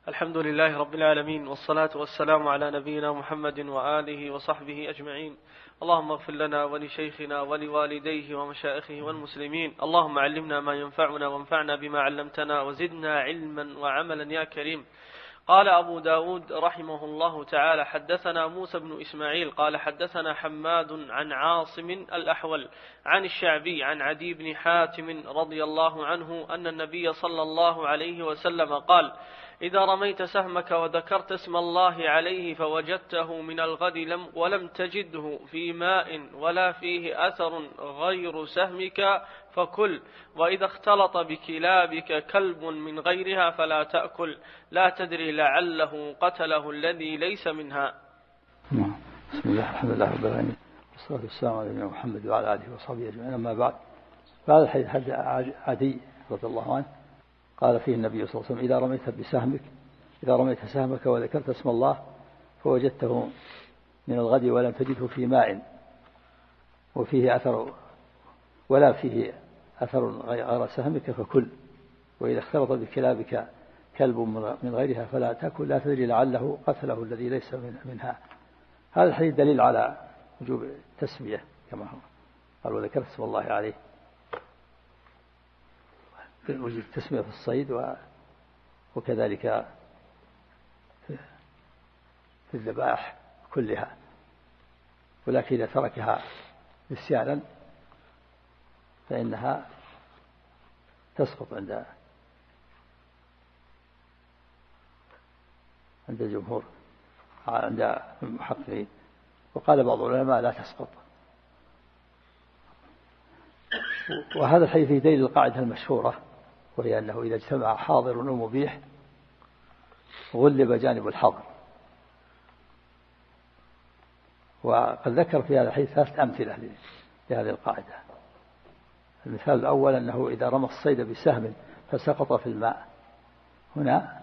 الحمد لله رب العالمين، والصلاة والسلام على نبينا محمد وآله وصحبه أجمعين. اللهم اغفر لنا ولشيخنا ولوالديه ومشائخه والمسلمين. اللهم علمنا ما ينفعنا وانفعنا بما علمتنا وزدنا علما وعملا يا كريم. قال أبو داود رحمه الله تعالى: حدثنا موسى بن إسماعيل قال حدثنا حماد عن عاصم الأحول عن الشعبي عن عدي بن حاتم رضي الله عنه أن النبي صلى الله عليه وسلم قال: إذا رميت سهمك وذكرت اسم الله عليه فوجدته من الغد ولم تجده في ماء ولا فيه أثر غير سهمك فكل، وإذا اختلط بكلابك كلب من غيرها فلا تأكل، لا تدري لعله قتله الذي ليس منها. بسم الله الحمد لله رب العالمين، والصلاة والسلام على نبينا محمد وعلى آله وصحبه أجمعين. أما بعد، فهذا الحديث حديث عدي رضي الله عنه قال فيه النبي صلى الله عليه وسلم: إذا رميت سهمك وذكرت اسم الله فوجدته من الغد ولم تجده في ماء وفيه أثر ولا فيه أثر غير سهمك فكل، وإذا اختلط بكلابك كلب من غيرها فلا تأكل، لا تدري لعله قتله الذي ليس منها. هذا الحديث دليل على وجوب التسمية كما هو قال: وذكرت اسم الله عليه، وجوب التسمية في الصيد وكذلك في الذبائح كلها. ولكن إذا تركها نسيانا فإنها تسقط عند الجمهور، عند المحققين. وقال بعض العلماء لا تسقط. وهذا الحديث دليل القاعدة المشهورة، وهي أنه إذا اجتمع حاضر ومبيح غلب جانب الحظر. وقد ذكر في هذا الحديث 3 أمثلة لهذه القاعدة. المثال الأول أنه إذا رمى الصيد بسهم فسقط في الماء، هنا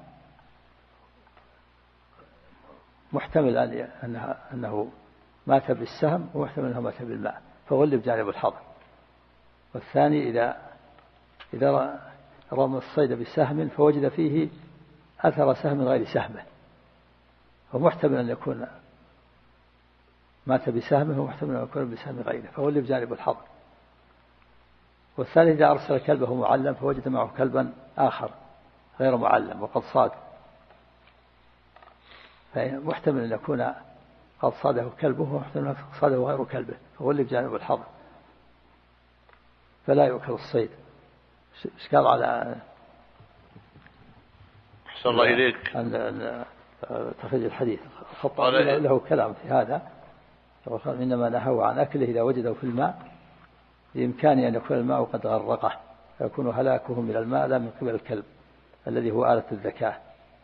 محتمل أنه مات بالسهم ومحتمل أنه مات بالماء فغلب جانب الحظر. والثاني إذا رمى الصيد بسهم فوجد فيه أثر سهم غير سهمه، فمحتمل أن يكون مات بسهمه ومحتمل أن يكون بسهم غيره فغلب جانب الحظر. والثالث إذا أرسل كلبه معلم فوجد معه كلبا آخر غير معلم وقد صاد، فمحتمل أن يكون قد صاده كلبه ومحتمل أن صاده غير كلبه فغلب جانب الحظر فلا يؤكل الصيد. إشكال على أحسن الله إليك أن تخرج الحديث الخطأ له كلام في هذا، إنما نهوا عن أكله إذا وجده في الماء بإمكانه أن يكون الماء قد غرقه فيكون هلاكه من الماء لا من قبل الكلب الذي هو آلة الذكاء.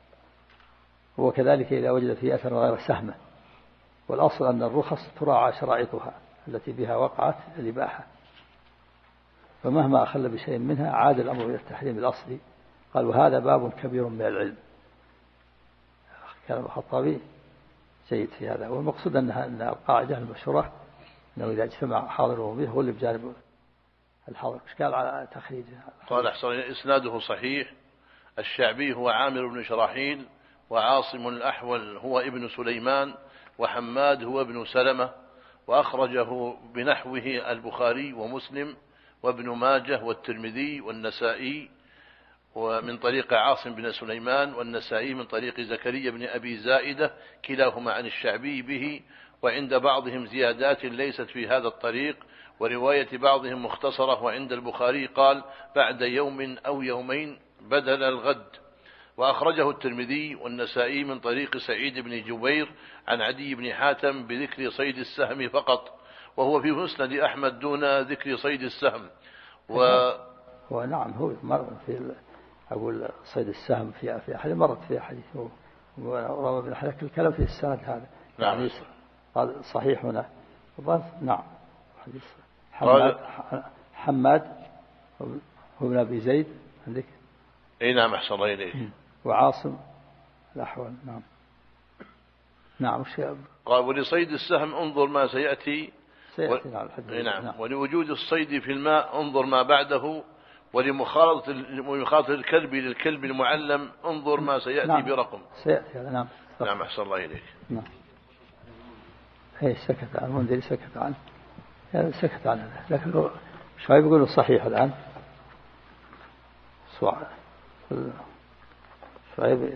وكذلك إذا وجد فيه أثر غير سهمه. والأصل أن الرخص تراعى شرائطها التي بها وقعت الإباحة، فمهما أخل بشيء منها عاد الأمر إلى التحريم الأصلي. قال: وهذا باب كبير من العلم. كلام الخطابي جيد في هذا. والمقصود أن القاعدة المشهورة أنه إذا اجتمع حاضر ومبيح غلب جانب الحاضر. إشكال على تخريجه. قال: أحسن إسناده صحيح. الشعبي هو عامر بن شراحيل، وعاصم الأحول هو ابن سليمان، وحماد هو ابن سلمة، وأخرجه بنحوه البخاري ومسلم وابن ماجه والترمذي والنسائي، ومن طريق عاصم بن سليمان، والنسائي من طريق زكريا بن أبي زائدة كلاهما عن الشعبي به. وعند بعضهم زيادات ليست في هذا الطريق، ورواية بعضهم مختصرة. وعند البخاري قال: بعد يوم أو يومين بدل الغد. وأخرجه الترمذي والنسائي من طريق سعيد بن جبير عن عدي بن حاتم بذكر صيد السهم فقط، وهو في مسند أحمد دون ذكر صيد السهم. ونعم هو مر في أقول صيد السهم في أحد مرت في حديث وروى ابن حلك الكلام في السند هذا. نعم. قال صحيح هنا. نعم. حديث حماد هو ابن أبي زيد عندك. أي نعم. أحسن الله إليك. وعاصم الأحول. نعم. قال: ولصيد السهم انظر ما سيأتي. نعم. نعم. ولوجود الصيد في الماء انظر ما بعده. ولمخالطة الكلب للكلب المعلم انظر ما سيأتي نعم. برقم سيأتي هذا. نعم. نعم أحسن الله إليك. نعم. سكت عنه المنذري، سكت عنه، يعني سكت عنه، لكن شعيب يقول صحيح الآن. شعيب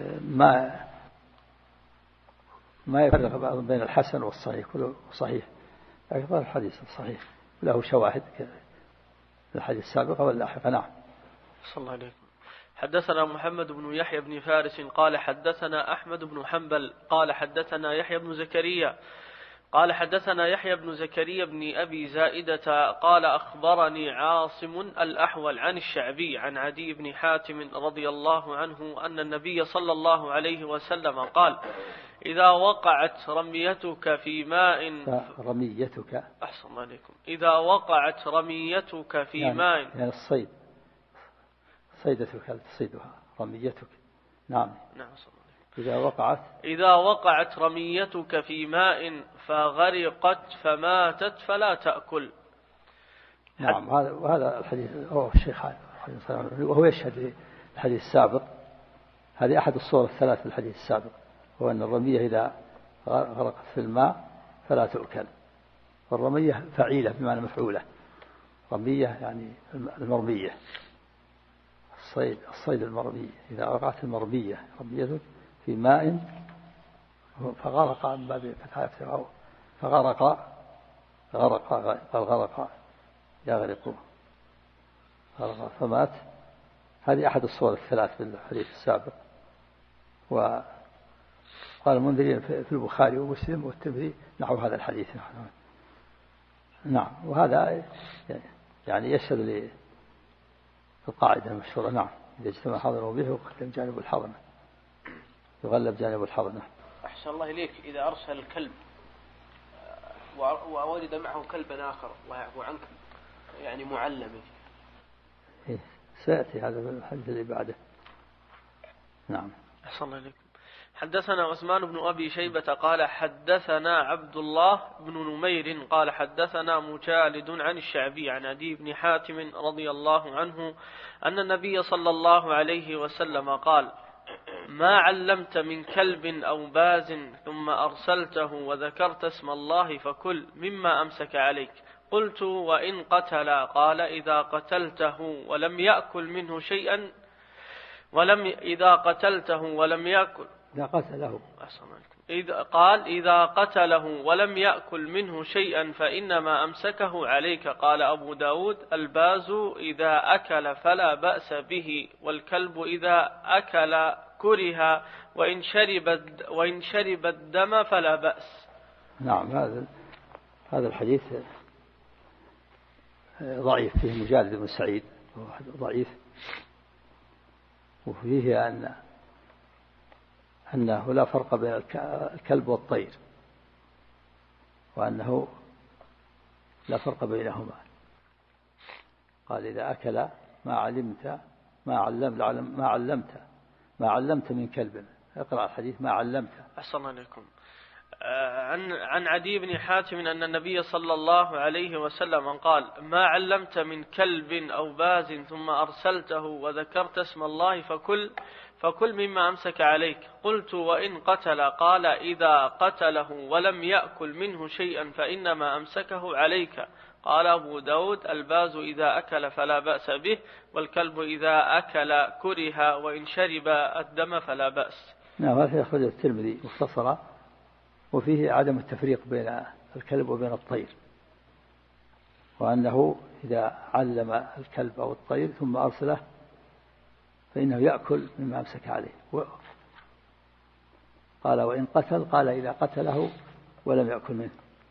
ما يفرق بين الحسن والصحيح، كله صحيح، لكن الحديث الصحيح له شواهد الحديث السابق واللاحق. نعم. صلى الله عليه. حدثنا محمد بن يحيى بن فارس قال حدثنا أحمد بن حنبل قال حدثنا يحيى بن زكريا قال حدثنا يحيى بن زكريا بن أبي زائدة قال أخبرني عاصم الأحول عن الشعبي عن عدي بن حاتم رضي الله عنه أن النبي صلى الله عليه وسلم قال إذا وقعت رميتك في ماء رميتك أحسن عليكم إذا وقعت رميتك في ماء يعني الصيد، صيدتك تصيدها رميتك. نعم. نعم. إذا وقعت رميتك في ماء فغرقت فماتت فلا تأكل. نعم. وهذا الحديث الشيخان وهو يشهد الحديث السابق. هذه أحد الصور الثلاث في الحديث السابق، هو أن الرمية إذا غرقت في الماء فلا تؤكل. والرمية فعيلة بمعنى مفعولة، رمية يعني المرمية، الصيد المرمية. إذا وقعت المرمية رميتك في ماء فغرق من باب فتحة فغرق يغرق غرق فمات. هذه أحد الصور الثلاث في الحديث السابق. وقال المنذري في البخاري ومسلم والترمذي نحو هذا الحديث. نعم. وهذا يعني يشهد للقاعدة المشهورة. نعم. إذا اجتمع حاضر وبه وقدم جانب الحضر يغلب جانب الحضر. أحسن الله إليك. إذا أرسل الكلب وولد معه كلب آخر الله يعفو عنك يعني معلم، سيأتي هذا في الحديث اللي بعده. نعم. أحسن الله إليك. حدثنا عثمان بن أبي شيبة قال حدثنا عبد الله بن نمير قال حدثنا مجالد عن الشعبي عن عدي بن حاتم رضي الله عنه أن النبي صلى الله عليه وسلم قال ما علمت من كلب أو باز ثم أرسلته وذكرت اسم الله فكل مما أمسك عليك. قلت وإن قتل؟ قال إذا قتلته ولم يأكل منه شيئا إذا قتلته ولم يأكل قال إذا قتله ولم يأكل منه شيئا فإنما أمسكه عليك. قال أبو داود الباز إذا أكل فلا بأس به، والكلب إذا أكل كره، وإن شرب الدم فلا بأس. نعم. هذا الحديث ضعيف، فيه مجالد بن سعيد ضعيف، وفيه أنه لا فرق بين الكلب والطير، وأنه لا فرق بينهما. قال إذا أكل ما علمت من كلب. اقرأ الحديث ما علمت. أحسن عليكم. عن عدي بن حاتم أن النبي صلى الله عليه وسلم قال ما علمت من كلب أو باز ثم أرسلته وذكرت اسم الله فكل مما أمسك عليك. قلت وإن قتل؟ قال إذا قتله ولم يأكل منه شيئا فإنما أمسكه عليك. قال أبو داود الباز إذا أكل فلا بأس به، والكلب إذا أكل كره، وإن شرب الدم فلا بأس. نعم. هذا يخرج الترمذي مختصرا، وفيه عدم التفريق بين الكلب وبين الطير، وأنه إذا علم الكلب أو الطير ثم أرسله فإنه يأكل مما أمسك عليه. قال وإن قتل؟ قال إذا قتله ولم يأكل منه.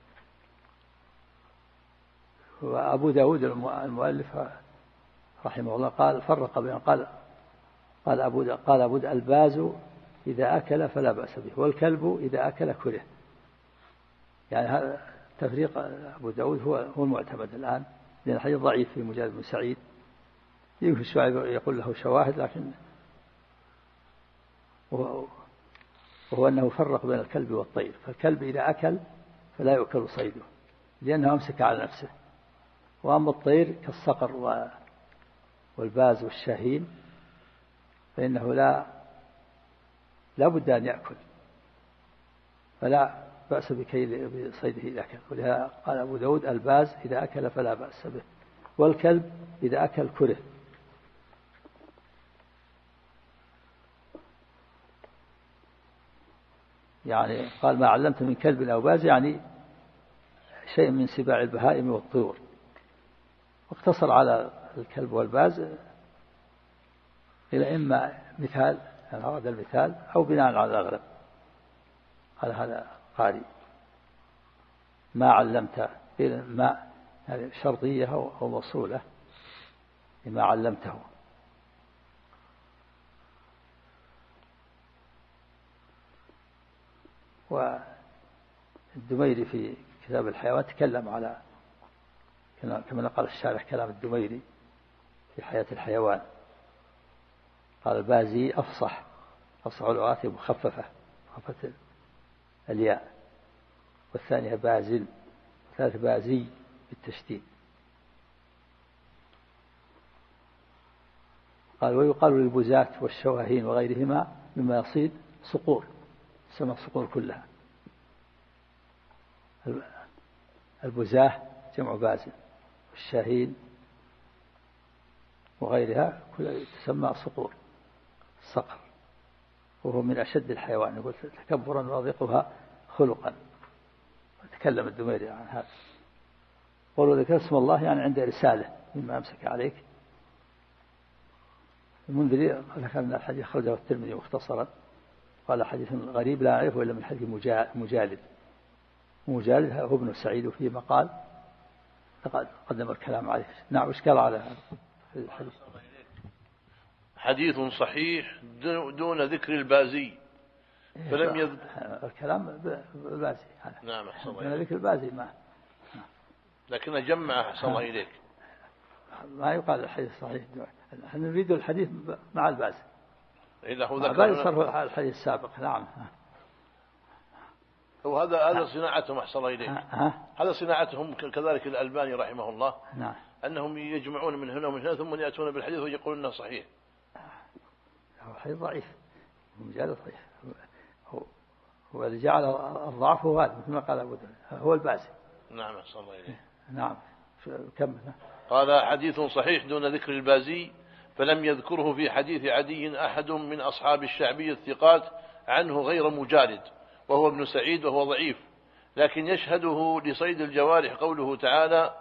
وأبو داود المؤلف رحمه الله قال فرق بين قال أبو داود الباز إذا أكل فلا بأس به، والكلب إذا أكل كره. يعني هذا تفريق أبو داود هو المعتمد الآن، لأن الحديث ضعيف في مجالد بن سعيد. يمكن الشعيب يقول له شواهد، لكن وهو أنه فرق بين الكلب والطير. فالكلب إذا أكل فلا يؤكل صيده لأنه أمسك على نفسه، وأما الطير كالصقر والباز والشاهين فإنه لا بد أن يأكل، فلا بأس بصيده إذا أكل. ولهذا قال أبو داود الباز إذا أكل فلا بأس به، والكلب إذا أكل كره. يعني قال ما علمت من كلب أو باز، يعني شيء من سباع البهائم والطيور، واقتصر على الكلب والباز إلى إما مثال، هذا المثال، أو بناء على الأغلب. قال هذا قاري ما علمت، ما هذه شرطية أو موصولة لما علمته. والدميري في كتاب الحيوان تكلم على كما نقل الشارح كلام الدميري في حياة الحيوان. قال البازي أفصح اللغات مخففة الياء، والثانية بازل، والثالث بازي بالتشديد. قال ويقال للبزاة والشواهين وغيرهما مما يصيد صقور، تسمى الصقور كلها. البزاة جمع بازل، والشاهين وغيرها كلها تسمى صقور، الصقر، وهو من أشد الحيوان، يقول تكبرا واضقها خلقا. تكلم الدميري عن هذا. قولوا ذكر اسم الله يعني عند رسالة مما أمسك عليك. المنذري ذكر أن الحديث خرجه الترمذي مختصرا، قال حديث غريب لا أعرفه إلا من حديث مجالد هو ابن سعيد، وفيه مقال قدم الكلام عليه. نعم، وش قال على الحديث؟ حديث صحيح دون ذكر البازي، فلم يذكر الكلام بالبازي. نعم، أحسن الله إليك. ذكر البازي ما لكنه جمع. أحسن الله إليك. ما يقال الحديث صحيح، نحن نريد الحديث مع البازي. إذا هو ذكر الحديث السابق. نعم، وهذا صناعتهم. أحسن الله إليك. هذا صناعتهم كذلك الألباني رحمه الله. نعم. أنهم يجمعون من هنا ومن هنا ثم يأتون بالحديث ويقولون أنه صحيح. هو حديث ضعيف، مجال ضعيف. هو اللي جعل الضعف هو هذا، مثل ما قال أبو داود هو البازي. نعم، أحسن الله إليك. نعم، كمل. قال حديث صحيح دون ذكر البازي، فلم يذكره في حديث عدي أحد من أصحاب الشعبي الثقات عنه غير مجالد، وهو ابن سعيد، وهو ضعيف، لكن يشهده لصيد الجوارح قوله تعالى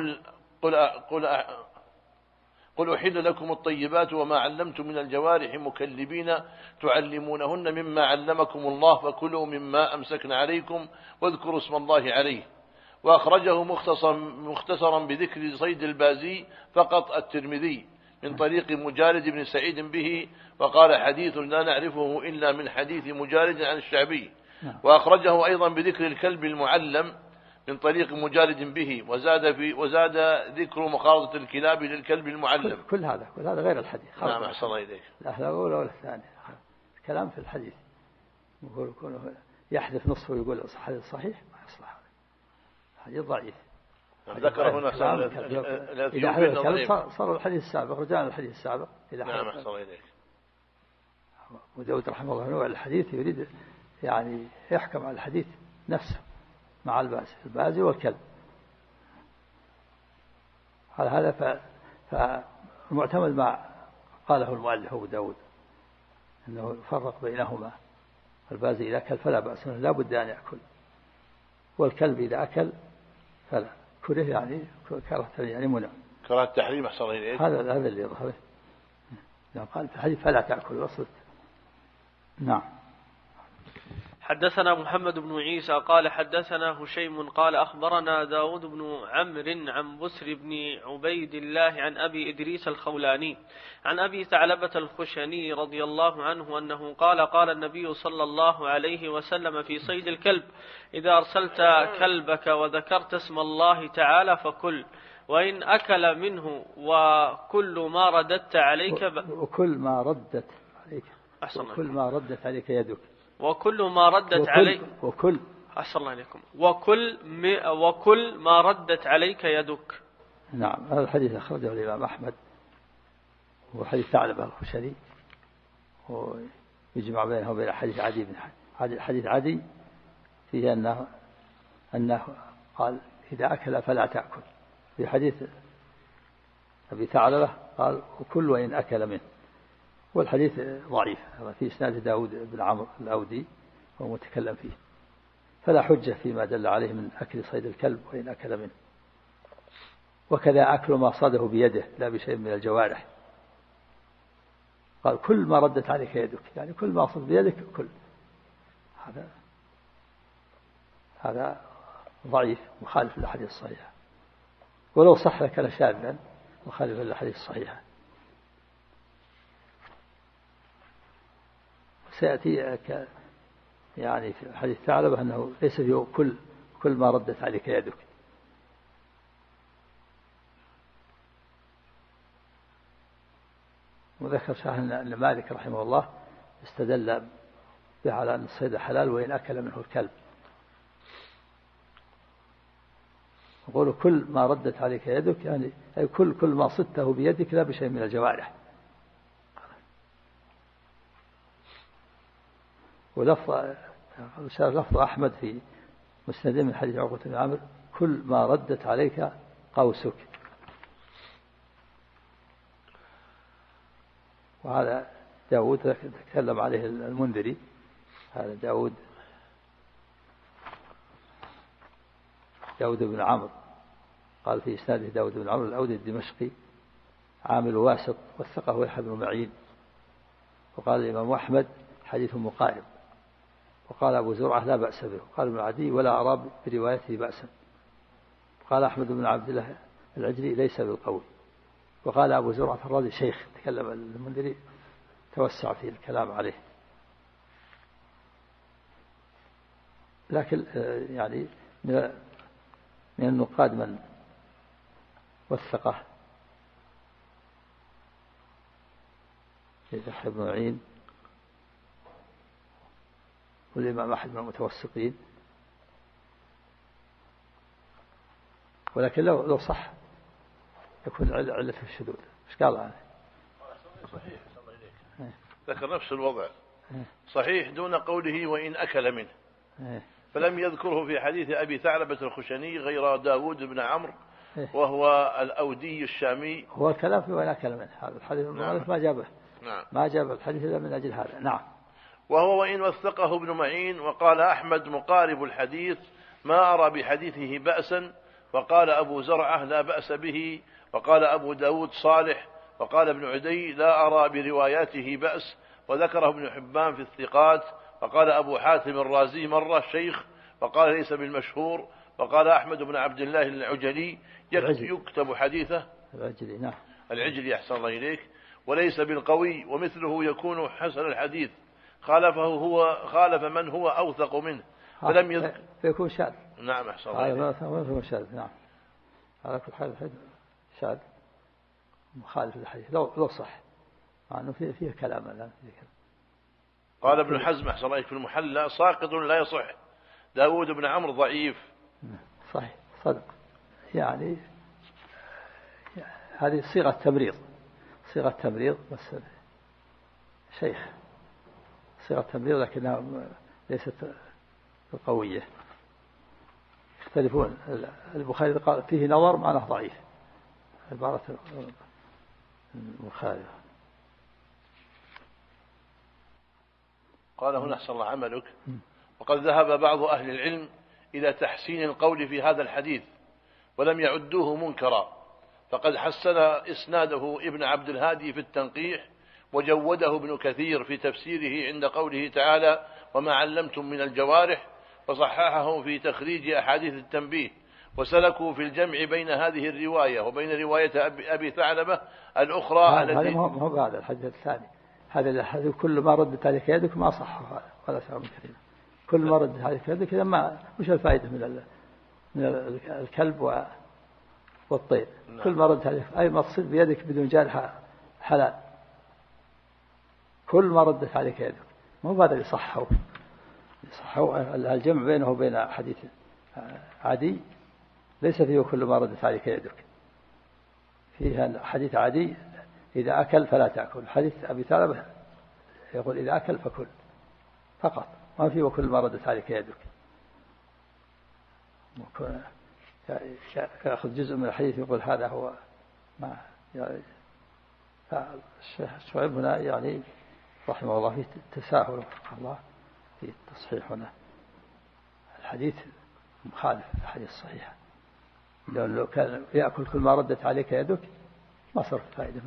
قل أحل لكم الطيبات وما علمتم من الجوارح مكلبين تعلمونهن مما علمكم الله فكلوا مما أمسكن عليكم واذكروا اسم الله عليه. وأخرجه مختصرا بذكر صيد البازي فقط الترمذي من طريق مجالد بن سعيد به، وقال حديث لا نعرفه إلا من حديث مجالد عن الشعبي. وأخرجه أيضا بذكر الكلب المعلم من طريق مجالد به، وزاد ذكر مخاضة الكلاب للكلب المعلم. كل هذا غير الحديث. نعم، أحسن الله إليك. لا الأولى ولا الثانية، الكلام في الحديث. يقول يحذف نصفه ويقول حديث صحيح، ما يصلح، هذا حديث ضعيف. ذكر هنا إذا حدث الكلام صار الحديث السابق، رجعنا الحديث السابق. نعم، أحسن الله إليك. وداود رحمه الله نوع الحديث يريد يعني يحكم على الحديث نفسه مع البازي والكلب. على هذا فالمعتمد ما قاله المؤلف أبو داود أنه يفرق بينهما. البازي إذا أكل فلا بأس، لا بد أن يأكل، والكلب إذا أكل فلا كره، يعني كراهة، يعني منع، كراهة التحريم. أحسن الله إليك. هذا اللي يظهره. قال في الحديث فلا تأكل الأصل. نعم. حدثنا محمد بن عيسى قال حدثنا هشيم قال أخبرنا داود بن عمرو عن بسر بن عبيد الله عن أبي إدريس الخولاني عن أبي ثعلبة الخشني رضي الله عنه أنه قال النبي صلى الله عليه وسلم في صيد الكلب: إذا أرسلت كلبك وذكرت اسم الله تعالى فكل، وإن أكل منه وكل ما رددت عليك وكل ما ردت عليك يدك، وكل ما ردت عليك وكل أحسن الله عليكم وكل ما ردت عليك يدك. نعم، هذا الحديث أخرجه الإمام أحمد وحديث ثعلبة الخشني، ويجمع بينه وبين حديث عدي بن حديث عدي فيه أنه قال إذا أكل فلا تأكل. في حديث أبي ثعلبة قال وكل وإن أكل منه، والحديث ضعيف في إسناد داود بن عمرو الأودي وهو متكلم فيه، فلا حجة فيما دل عليه من أكل صيد الكلب وإن أكل منه. وكذا أكل ما صاده بيده لا بشيء من الجوارح، قال كل ما ردت عليك يدك، يعني كل ما صد بيدك كل. هذا ضعيف مخالف للحديث الصحيح، ولو صح لكان شاذا مخالف للحديث الصحيح. سيأتي يعني في حديث ثعلبة أنه ليس فيه كل ما ردت عليك يدك. وذكر شاهد أن مالك رحمه الله استدل به على أن الصيد حلال وإن أكل منه الكلب. يقول كل ما ردت عليك يدك، يعني أي كل ما صدته بيدك لا بشيء من الجوارح. لفظ أحمد في مسند من حديث عقبة بن عامر كل ما ردت عليك قوسك. وهذا داود تكلم عليه المنذري، هذا داود بن عمرو قال في إسناده داود بن عمرو الأودي الدمشقي عامل واسط وثقه يحيى بن معين. وقال الإمام أحمد حديث مقارب. وقال أبو زرعة لا بأس به. وقال ابن عدي ولا أرى بروايته بأسا. وقال أحمد بن عبد الله العجلي ليس بالقوي. وقال أبو زرعة الرازي شيخ، تكلم المنذري توسع في الكلام عليه. لكن يعني من النقاد من وثقه يحيى بن معين والإمام أحد من المتوسطين. ولكن لو صح يكون علة في الشذوذ. ايش قال عنه؟ صحيح ذكر نفس الوضع صحيح دون قوله وإن أكل منه، فلم يذكره في حديث أبي ثعلبة الخشني غير داود بن عمرو وهو الأودي الشامي. هو الكلام في وإن أكل منه، هذا الحديث المؤلف ما جابه. ما جاب الحديث إلا من أجل هذا. نعم. وهو وإن وثقه ابن معين. وقال أحمد مقارب الحديث ما أرى بحديثه بأسا. وقال أبو زرعة لا بأس به. وقال أبو داود صالح. وقال ابن عدي لا أرى برواياته بأس. وذكره ابن حبان في الثقات. وقال أبو حاتم الرازي مرة شيخ. وقال ليس بالمشهور. وقال أحمد بن عبد الله العجلي يكتب حديثه العجلي. نعم العجلي أحسن الله إليك وليس بالقوي، ومثله يكون حسن الحديث خالف من هو أوثق منه فلم يذكر فيكون شاذ. نعم أحسن الله إليك شاذ. نعم على كل حال شاذ مخالف للحديث لو صح، مع أنه فيه كلام الآن. قال ابن حزم أحسن الله في المحلى ساقط لا يصح. داود بن عمرو ضعيف. صحيح صدق. يعني هذه صيغة تمريض بس شيخ صيغة تمريض لكنها ليست قوية. يختلفون. البخاري قال فيه نظر معناه ضعيف، عبارة مخالفة. قال هنا أحسن الله عملك. وقد ذهب بعض أهل العلم إلى تحسين القول في هذا الحديث ولم يعدوه منكرا، فقد حسن إسناده ابن عبد الهادي في التنقيح، وجوده ابن كثير في تفسيره عند قوله تعالى وما علمتم من الجوارح، وصححه في تخريج أحاديث التنبيه، وسلكوا في الجمع بين هذه الرواية وبين رواية أبي ثعلبة الأخرى التي هو هذا الحديث الثاني. هذا الحديث كل ما ردت عليك يدك ما صح ولا سبب كثير. كل ما ردت عليك يدك إذا ما وش الفائدة من الكلب والطير؟ كل ما ردت عليك أي ما تصير بيدك بدون جارح حلال. كل ما ردت عليك يدك مو هذا اللي صحوا الجمع بينه وبين حديث عدي ليس فيه كل ما ردت عليك يدك. فيها حديث عدي إذا أكل فلا تأكل. حديث أبي ثعلبة يقول إذا أكل فكل فقط، ما في وكل ما ردت عليك يدك. يأخذ جزء من الحديث يقول هذا هو ما يعني. الشيخ شعيب هنا يعني رحمه الله في تساهل رحمه الله في التصحيح هنا. الحديث مخالف الحديث الصحيح، لو كان يأكل كل ما ردت عليك يدك ما صرف فائدة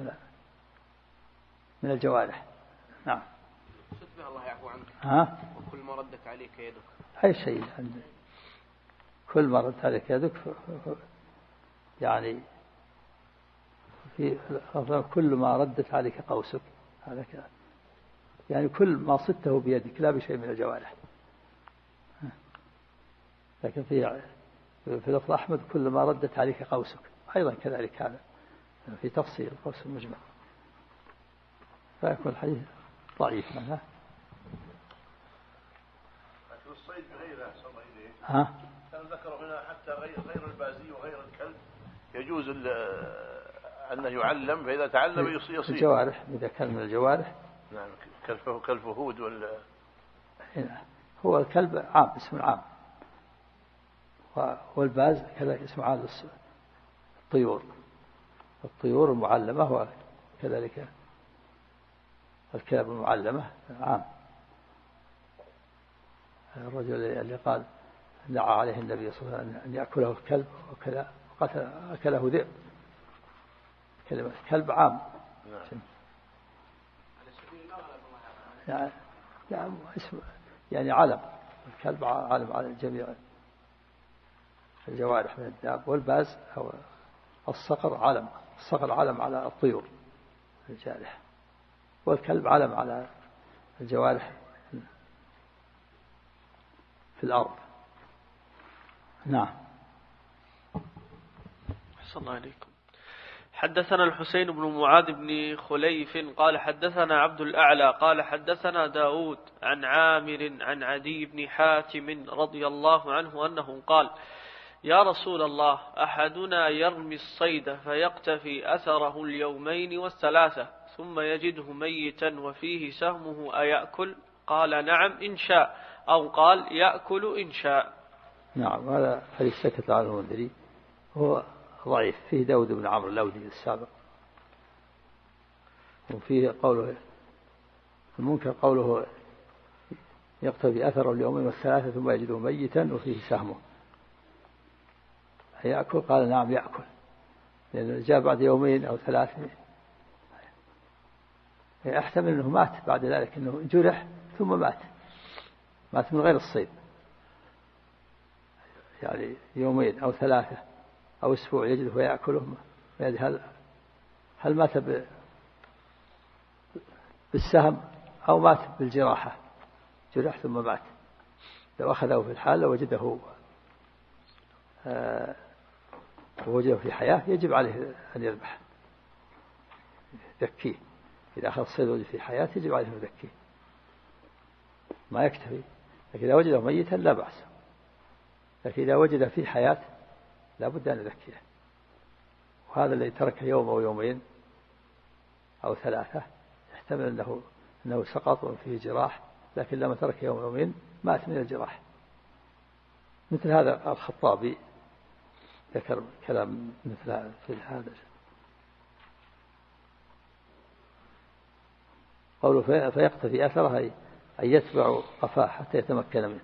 من الجوارح. نعم. شتبه الله يعفو عنك. ها؟ وكل ما ردت عليك يدك أي شيء كل ما ردت عليك يدك يعني في كل ما ردت عليك قوسك، هذا يعني كل ما صدته بيدك لا بشيء من الجوارح. لكن في لفظ أحمد كل ما ردت عليك قوسك، أيضا كذلك هذا في تفصيل القوس المجمع، فيكون الحديث ضعيف منها. لكن الصيد بغيره صلى إليه. ها؟ كان ذكر هنا حتى غير البازي وغير الكلب يجوز أنه يعلم، فإذا تعلم يصيد. الجوارح إذا كان من الجوارح. نعم كالفهود هو الكلب عام، اسم عام، والباز كذلك اسم عام الطيور المعلمة، وكذلك الكلاب المعلمة عام. الرجل اللي قال دعا عليه النبي صلى الله عليه وسلم أن يأكله الكلب أكله ذئب، كلمة كلب عام. يعني اسم يعني علم، الكلب علم على جميع الجوارح من الداب، والباز أو الصقر علم على الطيور الجارحة، والكلب علم على الجوارح في الأرض. نعم. أحسن الله عليكم. حدثنا الحسين بن معاذ بن خليف قال حدثنا عبد الأعلى قال حدثنا داود عن عامر عن عدي بن حاتم رضي الله عنه أنه قال يا رسول الله أحدنا يرمي الصيد فيقتفي أثره اليومين والثلاثة ثم يجده ميتا وفيه سهمه أيأكل؟ قال نعم إن شاء، أو قال يأكل إن شاء. نعم. هذا حديث سكت عنه المنذري، هو ضعيف، فيه داود بن عمرو اللودي السابق، وفيه قوله المنكر قوله يقتفي أثره اليومين والثلاثة ثم يجده ميتا وفيه سهمه يأكل؟ قال نعم يأكل، لأنه جاء بعد يومين أو ثلاثة، يحتمل أنه مات بعد ذلك، أنه جرح ثم مات من غير الصيد، يعني يومين أو ثلاثة أو أسبوع يجده ويأكله. هل مات بالسهم أو مات بالجراحة، جرح ثم مات؟ لو أخذه في الحال ووجده في حياة يجب عليه أن يذبح يذكيه. إذا أخذ الصيد في حياة يجب عليه أن يذكيه، ما يكتفي. لكن إذا وجده ميتا لا بأس، لكن إذا وجد في حياة لا بد أن يذكيه. وهذا الذي ترك يوم أو يومين أو ثلاثة يحتمل أنه سقط وفيه جراح، لكن لما ترك يوم أو يومين مات من الجراح. مثل هذا الخطابي ذكر كلام مثل هذا. قوله فيقتفي أثره أن يتبع قفاه حتى يتمكن منه.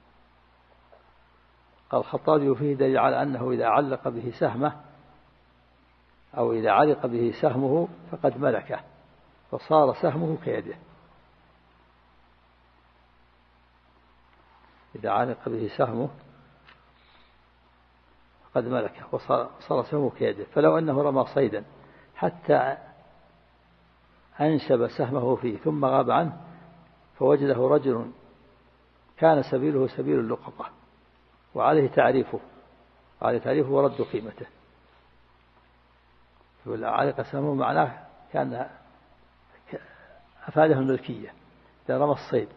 قال الخطابي فيه دليل على أنه إذا علق به سهمه أو إذا علق به سهمه فقد ملكه فصار سهمه كيده. إذا علق به سهمه قد ملكه وصار سهمه كيده. فلو أنه رمى صيدا حتى أنشب سهمه فيه ثم غاب عنه فوجده رجل كان سبيله سبيل اللقطة وعليه تعريفه ورد قيمته، يقول علق سهمه معناه كان أفاده الملكية. إذا رمى الصيد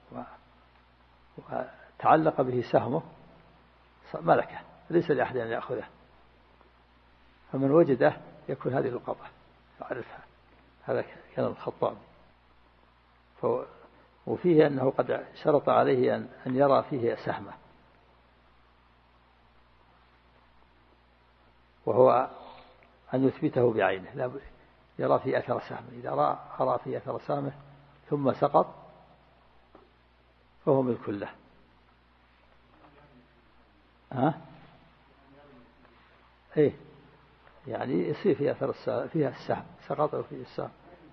وتعلق به سهمه ملكه، ليس لأحد أن يأخذه، فمن وجده يكون هذه اللقطة يعرفها. هذا كلام الخطابي. وفيه أنه قد شرط عليه أن يرى فيه سهمة، وهو أن يثبته بعينه، لا يرى في أثر سهمه. إذا رأى في أثر سهمه ثم سقط فهو ملك له. إيه يعني يصير في أثر فيها السهم، سقط فيه السهم.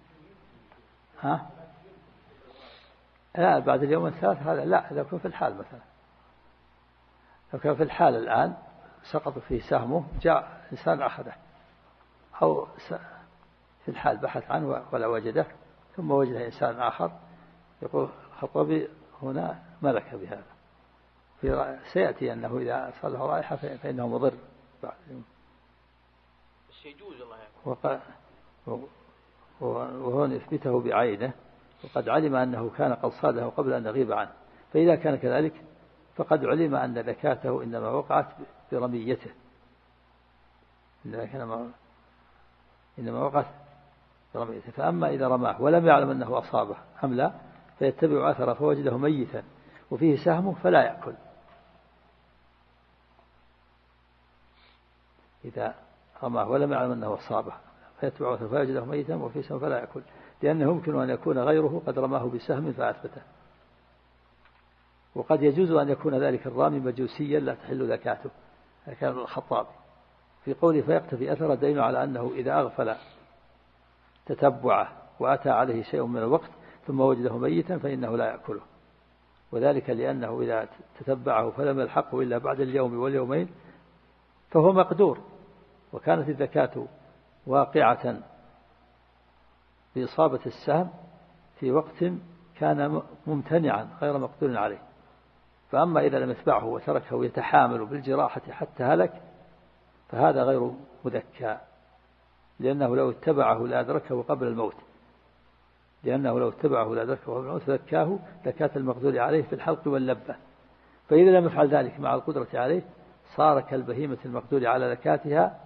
لا بعد اليوم الثالث هذا لا، إذا كان في الحال مثلا، لو كان في الحال الآن سقط فيه سهمه، جاء إنسان أخذه، أو في الحال بحث عنه ولا وجده، ثم وجده إنسان آخر، يقول الخطابي هنا ملك بهذا. سيأتي أنه إذا صار له رائحة فإنه مضر بعد اليوم. يجوز الله وهون يثبته بعينه، وقد علم أنه كان قد صاده قبل أن يغيب عنه. فإذا كان كذلك فقد علم أن زكاته إنما وقعت برميته، إنما وقعت برميته. فأما إذا رماه ولم يعلم أنه أصابه أم لا، فيتبع أثره فوجده ميتا وفيه سهمه فلا يأكل. إذا رماه ولم يعلم أنه أصابه فيتبع أثره فوجده ميتا وفيه سهم فلا يأكل، لأنه يمكن أن يكون غيره قد رماه بسهم فأثبته. وقد يجوز أن يكون ذلك الرامي مجوسيا لا تحل زكاته، كان الخطابي في قوله فيقتفي أثر دين على أنه إذا أغفل تتبعه وأتى عليه شيء من الوقت ثم وجده ميتا فإنه لا يأكله، وذلك لأنه إذا تتبعه فلم يلحقه إلا بعد اليوم واليومين فهو مقدور، وكانت الزكاة واقعة بإصابة السهم في وقت كان ممتنعا غير مقدور عليه. فأما إذا لم يتبعه وتركه يتحامل بالجراحة حتى هلك فهذا غير مذكى، لأنه لو اتبعه لأدركه قبل الموت، فذكاه زكاة المقدور عليه في الحلق واللبة. فإذا لم يفعل ذلك مع القدرة عليه صار كالبهيمة المقدور على زكاتها،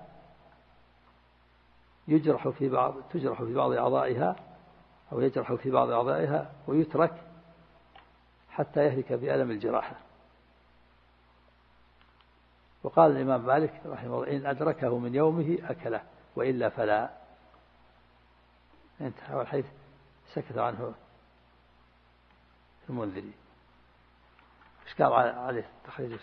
تجرح في بعض أعضائها أو يجرح في بعض أعضائها ويترك حتى يهلك بألم الجراحة. وقال الإمام مالك رحمه الله إن أدركه من يومه أكله وإلا فلا. انتهى والحديث سكت عنه المنذري. إيش قال عليه التخريج؟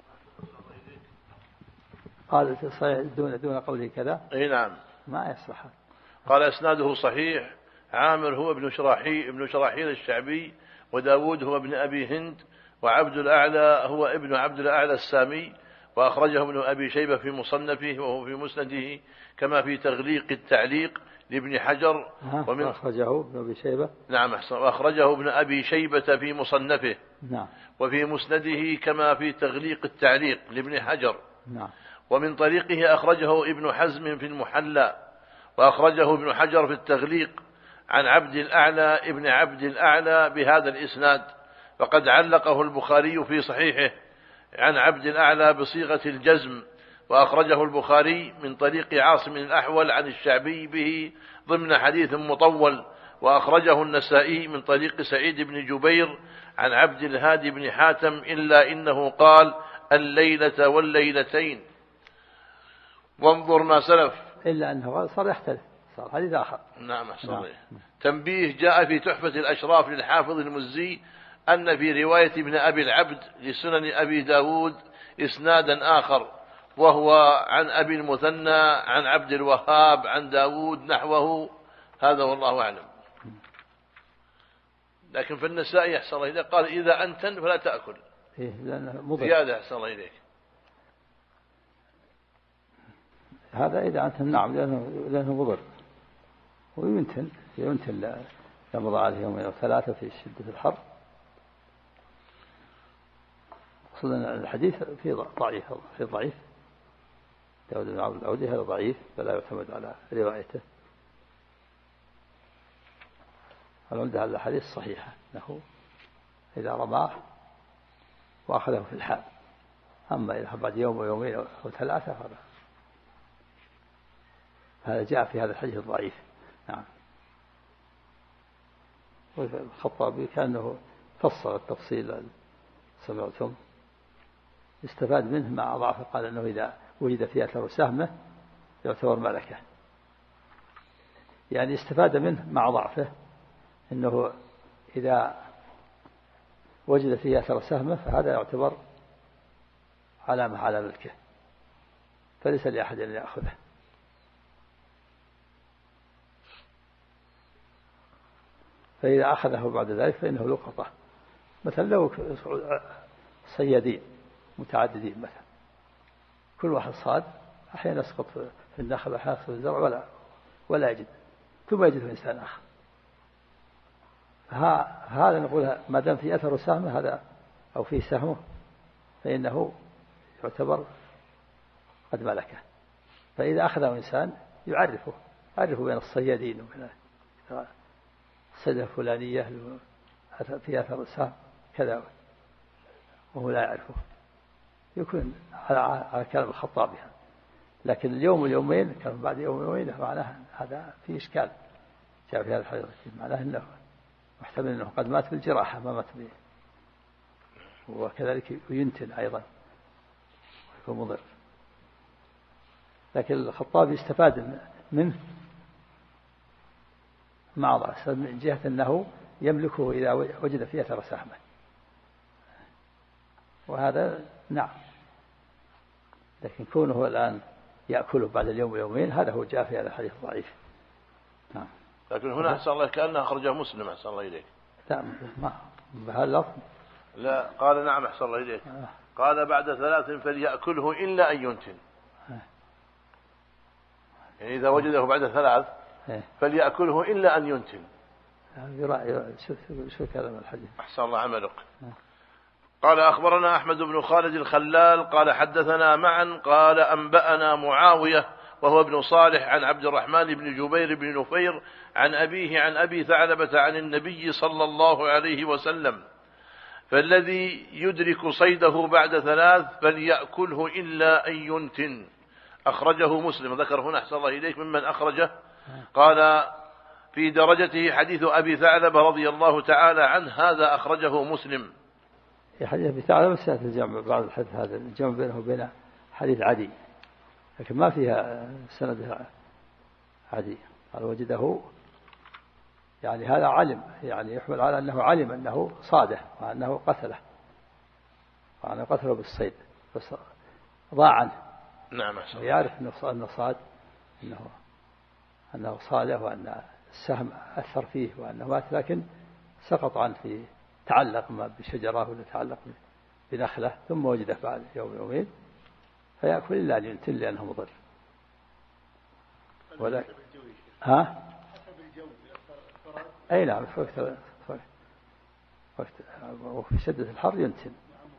قال دون قوله كذا. أي نعم ما يصلح. قال إسناده صحيح. عامر هو ابن شراحيل الشعبي، وداود هو ابن أبي هند، وعبد الأعلى هو ابن عبد الأعلى السامي، وأخرجه ابن أبي شيبة في مصنفه وهو في مسنده كما في تغليق التعليق لابن حجر. ومن أخرجه ابن أبي شيبة. نعم وأخرجه ابن أبي شيبة في مصنفه. نعم. وفي مسنده كما في تغليق التعليق لابن حجر. نعم. ومن طريقه أخرجه ابن حزم في المحلى، وأخرجه ابن حجر في التغليق عن عبد الأعلى ابن عبد الأعلى بهذا الإسناد، وقد علقه البخاري في صحيحه عن عبد الأعلى بصيغة الجزم، وأخرجه البخاري من طريق عاصم الأحول عن الشعبي به ضمن حديث مطول، وأخرجه النسائي من طريق سعيد بن جبير عن عبد الهادي بن حاتم إلا إنه قال الليلة والليلتين. وانظر ما سلف، إلا أنه صار يختلف، صار حديث آخر. نعم صحيح. تنبيه جاء في تحفة الأشراف للحافظ المزي أن في رواية ابن أبي العبد لسنن أبي داود إسنادا آخر، وهو عن أبي المثنى عن عبد الوهاب عن داود نحوه، هذا والله أعلم. لكن في النسائي أحسن الله إليك قال إذا أنتن فلا تأكل. زيادة أحسن الله إليك. هذا إذا أنتن نعم لأنه مضر، ويمتن لمضى عليه يومين أو ثلاثة في شدة الحر. أصلا الحديث في ضعيف داود بن عبد العودي، هذا ضعيف فلا يعتمد على روايته. العمدة على الحديث صحيحة أنه إذا رماه وأخذه في الحال، أما إذا بعد يوم ويومين أو ثلاثة هذا جاء في هذا الحديث الضعيف. نعم. والخطابي كأنه فصل التفصيل سمعتم استفاد منه مع ضعفه، قال أنه إذا وجد في أثر سهمه يعتبر ملكة، يعني استفاد منه مع ضعفه أنه إذا وجد فيه أثر سهمه فهذا يعتبر علامة على ملكه، فليس لأحد أن يأخذه. فإذا أخذه بعد ذلك فإنه لقطة، مثلا لو صيادين متعددين مثلا كل واحد صاد أحيانا يسقط في النخل أحيانا يسقط في الزرع ولا يجد، ثم يجده إنسان آخر، هذا نقول ما دام في أثر سهمه هذا أو في سهمه فإنه يعتبر قد ملكه. فإذا أخذه إنسان يعرفه بين الصيادين وبين الصيدة الفلانية في أثر السهم كذا وهو لا يعرفه، يكون على كلام الخطابي. لكن اليوم واليومين كان بعد يوم ويومين معناه هذا في إشكال جاء في هذا الحديث، معناه أنه محتمل أنه قد مات بالجراحة ما مات به، وكذلك ينتن أيضا ويكون مضر. لكن الخطابي استفاد منه مع ضعف من جهة أنه يملكه إذا وجد فيه أثر سهمه، وهذا نعم. لكن كونه الآن يأكله بعد اليوم ويومين هذا هو جاء في هذا الحديث ضعيف. نعم. لكن هنا أحسن الله كأنه أخرجه مسلم أحسن الله إليك. لا ما بهذا اللفظ. لا قال نعم أحسن الله إليك. قال بعد 3 فليأكله إلا أن ينتن. يعني إذا وجده بعد 3 فليأكله إلا أن ينتن. شو كلام الحديث. أحسن الله عملك. قال أخبرنا أحمد بن خالد الخلال قال حدثنا معا قال أنبأنا معاوية وهو ابن صالح عن عبد الرحمن بن جبير بن نفير عن أبيه عن أبي ثعلبة عن النبي صلى الله عليه وسلم: فالذي يدرك صيده بعد 3 فليأكله إلا أن ينتن. أخرجه مسلم. ذكر هنا أحسن الله إليك ممن أخرجه. قال في درجته حديث أبي ثعلبة رضي الله تعالى عنه، هذا أخرجه مسلم. في حديث أبي ثعلبة سيأتي الجمع بعض الحديث، هذا الجمع بينه وبين حديث عدي، لكن ما فيها سندها عدي. قال وجده يعني هذا علم، يعني يحمل على أنه علم أنه صاده وأنه قتله وأنه قتله بالصيد، بس ضاع عنه. نعم. يعرف أنه صاد، أنه صاده وأن السهم أثر فيه وأنه مات، لكن سقط عنه في تعلق ما بشجرة ولا تعلق بنخلة، ثم وجده بعد يوم يومين فيأكل إلا أن ينتن لأنه مضر. ولا أي نعم وفي شدة الحر ينتن.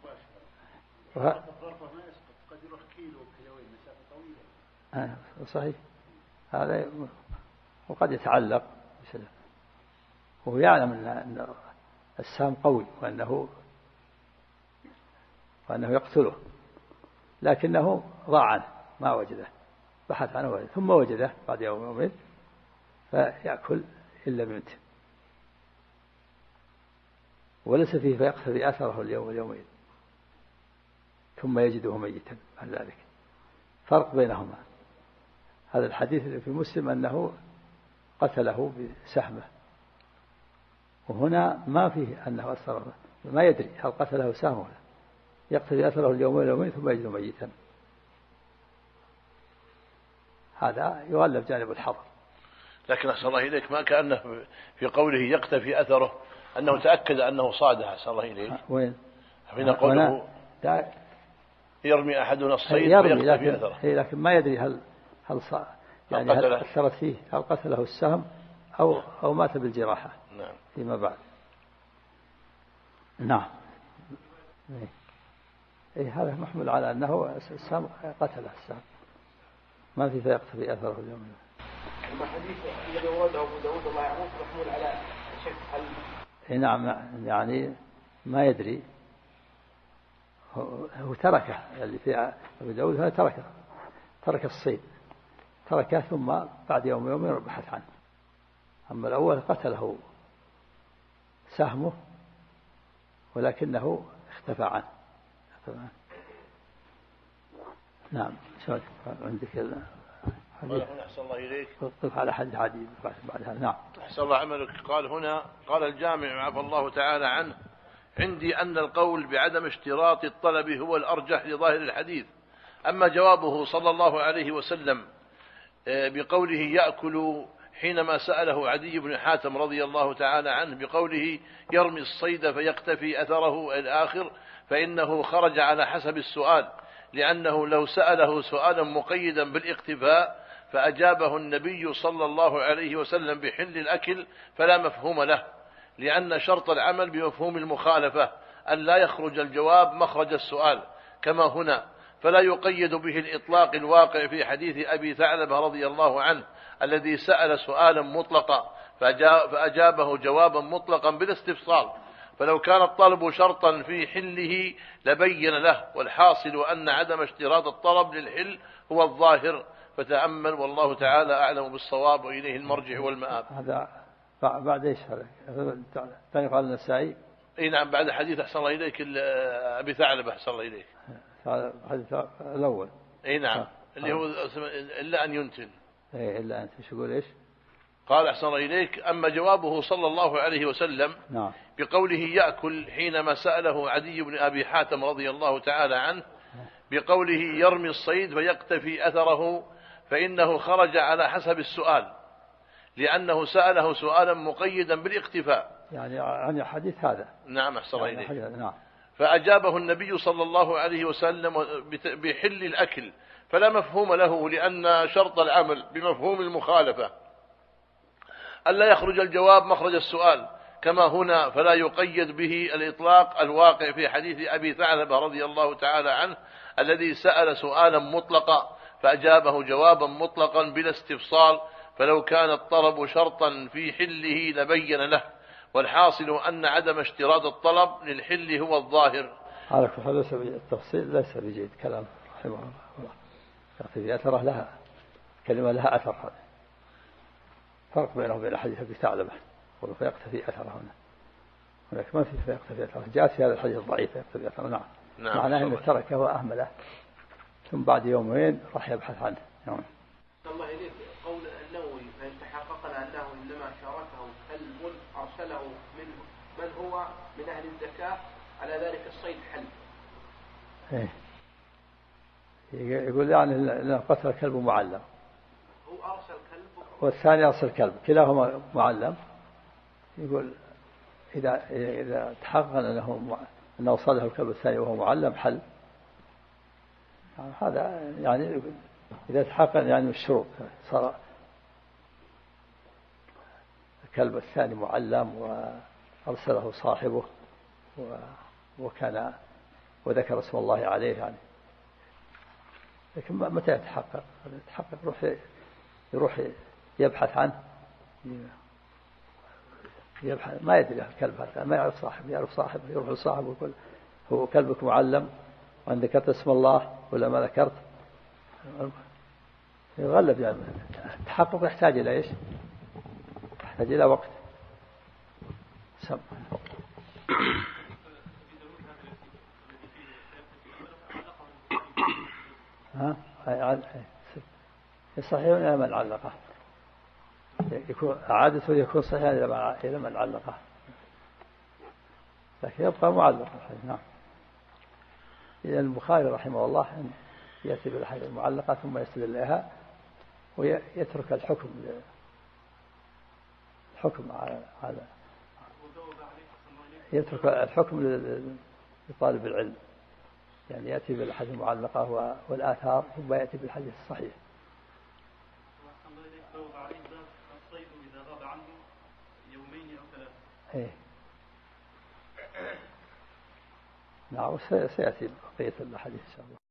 صحيح هذا، وقد يتعلق وهو يعلم أن السهم قوي وأنه يقتله، لكنه ضاع عنه ما وجده، بحث عنه وجده ثم وجده بعد يوم يومين فيأكل إلا بمنته، وليس فيه فيقتضي أثره اليوم واليومين ثم يجده ميتا بعد ذلك. فرق بينهما. هذا الحديث اللي في مسلم أنه قتله بسهمه، وهنا ما فيه أنه أثره، ما يدري هل قتله سهمه، يقتضي أثره اليوم واليومين ثم يجده ميتا. هذا يغلب جانب الحظر. لكن أحسن الله إليك ما كأنه في قوله يقتفي أثره أنه تأكد أنه صادها. أحسن الله إليك وين حين قوله يرمي أحدنا الصيد ويقتفي أثره، لكن ما يدري هل يعني هل أثرت فيه، هل قتله السهم أو مات بالجراحة. نعم. فيما بعد. نعم. هذا محمول على أنه السهم قتله السهم، ما في فيقتفي أثره اليوم. أما حديث الذي ورده أبو داود الله يعلمه محمول على شك هل نعم، يعني ما يدري، هو تركه، اللي في أبو داود هذا ترك الصيد، تركه ثم بعد يوم يومين بحث عنه. أما الأول قتله سهمه ولكنه اختفى عنه. نعم. عندك قال هنا أحسن الله إليك قف على حد حديث بعد هذا. نعم. أحسن الله عملك. قال هنا قال الجامع عفى الله تعالى عنه: عندي أن القول بعدم اشتراط الطلب هو الأرجح لظاهر الحديث. أما جوابه صلى الله عليه وسلم بقوله يأكل حينما سأله عدي بن حاتم رضي الله تعالى عنه بقوله يرمي الصيد فيقتفي أثره الآخر، فإنه خرج على حسب السؤال، لأنه لو سأله سؤالا مقيدا بالاقتفاء فأجابه النبي صلى الله عليه وسلم بحل الأكل فلا مفهوم له، لأن شرط العمل بمفهوم المخالفة أن لا يخرج الجواب مخرج السؤال كما هنا، فلا يقيد به الإطلاق الواقع في حديث أبي ثعلبة رضي الله عنه الذي سأل سؤالا مطلقا فأجابه جوابا مطلقا بلا استفصال، فلو كان الطلب شرطا في حله لبين له، والحاصل أن عدم اشتراط الطلب للحل هو الظاهر. فتأمل والله تعالى أعلم بالصواب وإليه المرجع والمآب. هذا بعد إيش هذا؟ تعرف على النسائي؟ أي نعم، بعد حديث أحسن الله إليك أبي ثعلبة أحسن الله إليك الحديث الأول. أي نعم اللي هو إلا أن ينتن. إيه إلا أنت شو يقول إيش؟ قال أحسن الله إليك: أما جوابه صلى الله عليه وسلم نعم بقوله يأكل حينما سأله عدي بن أبي حاتم رضي الله تعالى عنه بقوله يرمي الصيد فيقتفي أثره، فإنه خرج على حسب السؤال، لأنه سأله سؤالا مقيدا بالاقتفاء، يعني عن الحديث هذا. نعم أحسن الله إليك. نعم. فأجابه النبي صلى الله عليه وسلم بحل الأكل فلا مفهوم له، لأن شرط العمل بمفهوم المخالفة ألا يخرج الجواب مخرج السؤال كما هنا، فلا يقيد به الإطلاق الواقع في حديث أبي ثعلبة رضي الله تعالى عنه الذي سأل سؤالا مطلقا فأجابه جوابا مطلقا بلا استفصال، فلو كان الطلب شرطا في حله لبين له، والحاصل أن عدم اشتراط الطلب للحل هو الظاهر. هذا ليس التفصيل ليس بجيد كلام رحمه الله. يقتضي أثره لها كلمة لها أثر، هذا فرق بينه وبين الحديث أبي ثعلبة فيقتفي أثره هنا، هناك ما في فيقتفي أثره، جاءت في هذا الحديث الضعيف فيقتفي أثره. نعم. معناه أنه تركه وأهمله ثم بعد يومين راح يبحث عنه. نعم. الله إليك قول النووي: فإن تحققنا أنه إنما شاركه كلب أرسله من هو من أهل الزكاة على ذلك الصيد حل. إيه. يقول يعني إنه قتل كلب معلم، هو أرسل كلب والثاني أرسل كلب، كلاهما معلم. يقول إذا تحقق أنه صاده الكلب الثاني وهو معلم حل. يعني هذا يعني إذا تحقق يعني الشروط صار الكلب الثاني معلم وأرسله صاحبه وكان وذكر اسم الله عليه يعني. لكن متى يتحقق؟ يروح يبحث عنه، يبحث ما يدري الكلب هذا، ما يعرف صاحبه، يروح لصاحبه ويقول هو كلبك معلم وأن ذكرت اسم الله ولا ما ذكرت، يغلب يعني. التحقق يحتاج إلى إيش؟ يحتاج إلى وقت. صحيح إلى من علقه، يكون عادته يكون صحيح إلى من علقه، لكن يبقى معلقا. نعم. إذا البخاري رحمه الله يأتي بالحديث المعلقة ثم يستدل لها ويترك الحكم على يترك الحكم لطالب العلم، يعني يأتي بالحديث المعلقة والآثار ثم يأتي بالحديث الصحيح. إيه. نعم. سيأتي بقية الحديث إن شاء الله.